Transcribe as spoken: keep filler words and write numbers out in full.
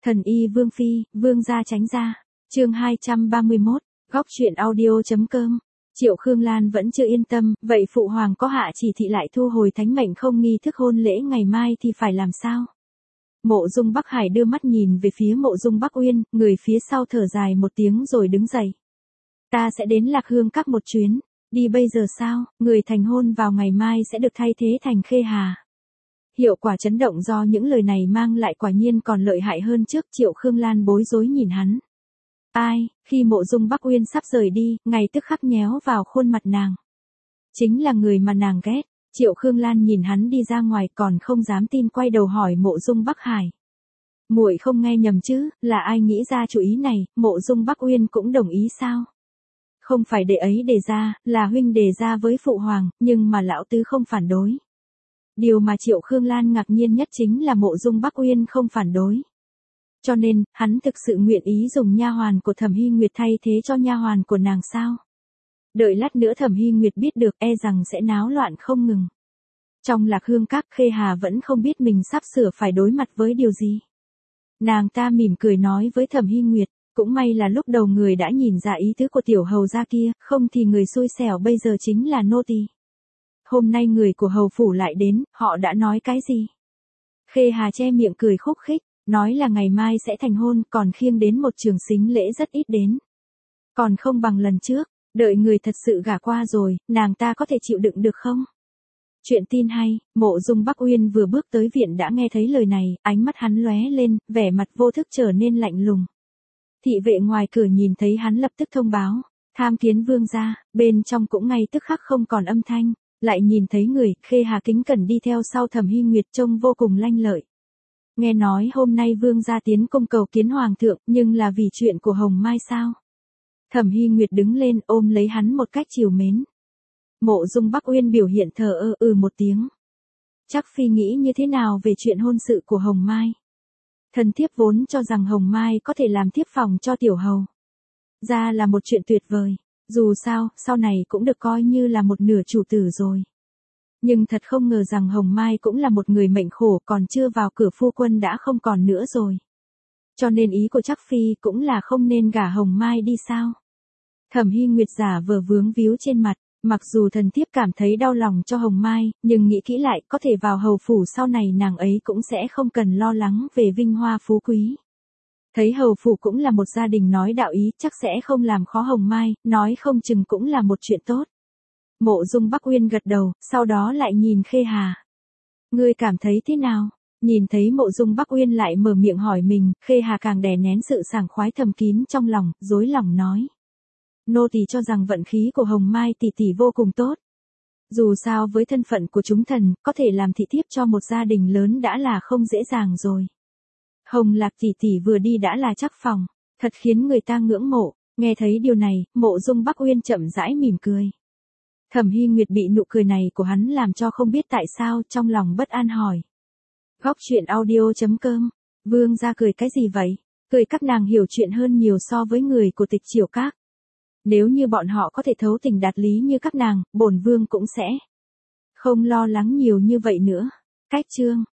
Thần y Vương Phi, Vương gia tránh ra. Chương hai trăm ba mươi mốt, góc truyện audio.com. Triệu Khương Lan vẫn chưa yên tâm, vậy phụ hoàng có hạ chỉ thị lại thu hồi thánh mệnh không nghi thức hôn lễ ngày mai thì phải làm sao? Mộ Dung Bắc Hải đưa mắt nhìn về phía Mộ Dung Bắc Uyên, người phía sau thở dài một tiếng rồi đứng dậy. Ta sẽ đến Lạc Hương Các một chuyến, đi bây giờ sao, người thành hôn vào ngày mai sẽ được thay thế thành Khê Hà. Hiệu quả chấn động do những lời này mang lại quả nhiên còn lợi hại hơn trước. Triệu Khương Lan bối rối nhìn hắn. Ai, khi Mộ Dung Bắc Uyên sắp rời đi, ngay tức khắc nhéo vào khuôn mặt nàng. Chính là người mà nàng ghét. Triệu Khương Lan nhìn hắn đi ra ngoài còn không dám tin, quay đầu hỏi Mộ Dung Bắc Hải. Muội không nghe nhầm chứ, là ai nghĩ ra chủ ý này? Mộ Dung Bắc Uyên cũng đồng ý sao? Không phải đệ ấy đề ra, là huynh đề ra với phụ hoàng, nhưng mà lão tứ không phản đối. Điều mà Triệu Khương Lan ngạc nhiên nhất chính là Mộ Dung Bắc Uyên không phản đối. Cho nên, hắn thực sự nguyện ý dùng nha hoàn của Thẩm Hy Nguyệt thay thế cho nha hoàn của nàng sao? Đợi lát nữa Thẩm Hy Nguyệt biết được e rằng sẽ náo loạn không ngừng. Trong Lạc Hương Các, Khê Hà vẫn không biết mình sắp sửa phải đối mặt với điều gì. Nàng ta mỉm cười nói với Thẩm Hy Nguyệt, cũng may là lúc đầu người đã nhìn ra ý tứ của tiểu hầu gia kia, không thì người xui xẻo bây giờ chính là nô tỳ. Hôm nay người của hầu phủ lại đến, họ đã nói cái gì? Khê Hà che miệng cười khúc khích, nói là ngày mai sẽ thành hôn, còn khiêng đến một trường sính lễ rất ít đến. Còn không bằng lần trước, đợi người thật sự gả qua rồi, nàng ta có thể chịu đựng được không? Chuyện tin hay, Mộ Dung Bắc Uyên vừa bước tới viện đã nghe thấy lời này, ánh mắt hắn lóe lên, vẻ mặt vô thức trở nên lạnh lùng. Thị vệ ngoài cửa nhìn thấy hắn lập tức thông báo, tham kiến vương gia, bên trong cũng ngay tức khắc không còn âm thanh, lại nhìn thấy người. Khê Hà kính cẩn đi theo sau Thẩm Hy Nguyệt trông vô cùng lanh lợi. Nghe nói hôm nay vương gia tiến cung cầu kiến hoàng thượng, nhưng là vì chuyện của Hồng Mai sao? Thẩm Hy Nguyệt đứng lên ôm lấy hắn một cách trìu mến. Mộ Dung Bắc Uyên biểu hiện thờ ơ ừ một tiếng. Chắc phi nghĩ như thế nào về chuyện hôn sự của Hồng Mai? Thần thiếp vốn cho rằng Hồng Mai có thể làm thiếp phòng cho tiểu hầu. Ra là một chuyện tuyệt vời, dù sao, sau này cũng được coi như là một nửa chủ tử rồi. Nhưng thật không ngờ rằng Hồng Mai cũng là một người mệnh khổ, còn chưa vào cửa phu quân đã không còn nữa rồi. Cho nên ý của chắc phi cũng là không nên gả Hồng Mai đi sao? Thẩm Hy Nguyệt giả vờ vướng víu trên mặt, mặc dù thần thiếp cảm thấy đau lòng cho Hồng Mai, nhưng nghĩ kỹ lại có thể vào hầu phủ sau này nàng ấy cũng sẽ không cần lo lắng về vinh hoa phú quý. Thấy hầu phủ cũng là một gia đình nói đạo ý, chắc sẽ không làm khó Hồng Mai, nói không chừng cũng là một chuyện tốt. Mộ Dung Bắc Uyên gật đầu, sau đó lại nhìn Khê Hà. Ngươi cảm thấy thế nào? Nhìn thấy Mộ Dung Bắc Uyên lại mở miệng hỏi mình, Khê Hà càng đè nén sự sảng khoái thầm kín trong lòng, dối lòng nói. Nô tỳ cho rằng vận khí của Hồng Mai tỷ tỷ vô cùng tốt. Dù sao với thân phận của chúng thần, có thể làm thị thiếp cho một gia đình lớn đã là không dễ dàng rồi. Hồng Lạc tỷ tỷ vừa đi đã là chắc phòng, thật khiến người ta ngưỡng mộ. Nghe thấy điều này, Mộ Dung Bắc Uyên chậm rãi mỉm cười. Thẩm Hy Nguyệt bị nụ cười này của hắn làm cho không biết tại sao, trong lòng bất an hỏi. Góc truyện audio.com, vương gia cười cái gì vậy? Cười các nàng hiểu chuyện hơn nhiều so với người của Tịch Triều Các. Nếu như bọn họ có thể thấu tình đạt lý như các nàng, bổn vương cũng sẽ không lo lắng nhiều như vậy nữa. Cách chương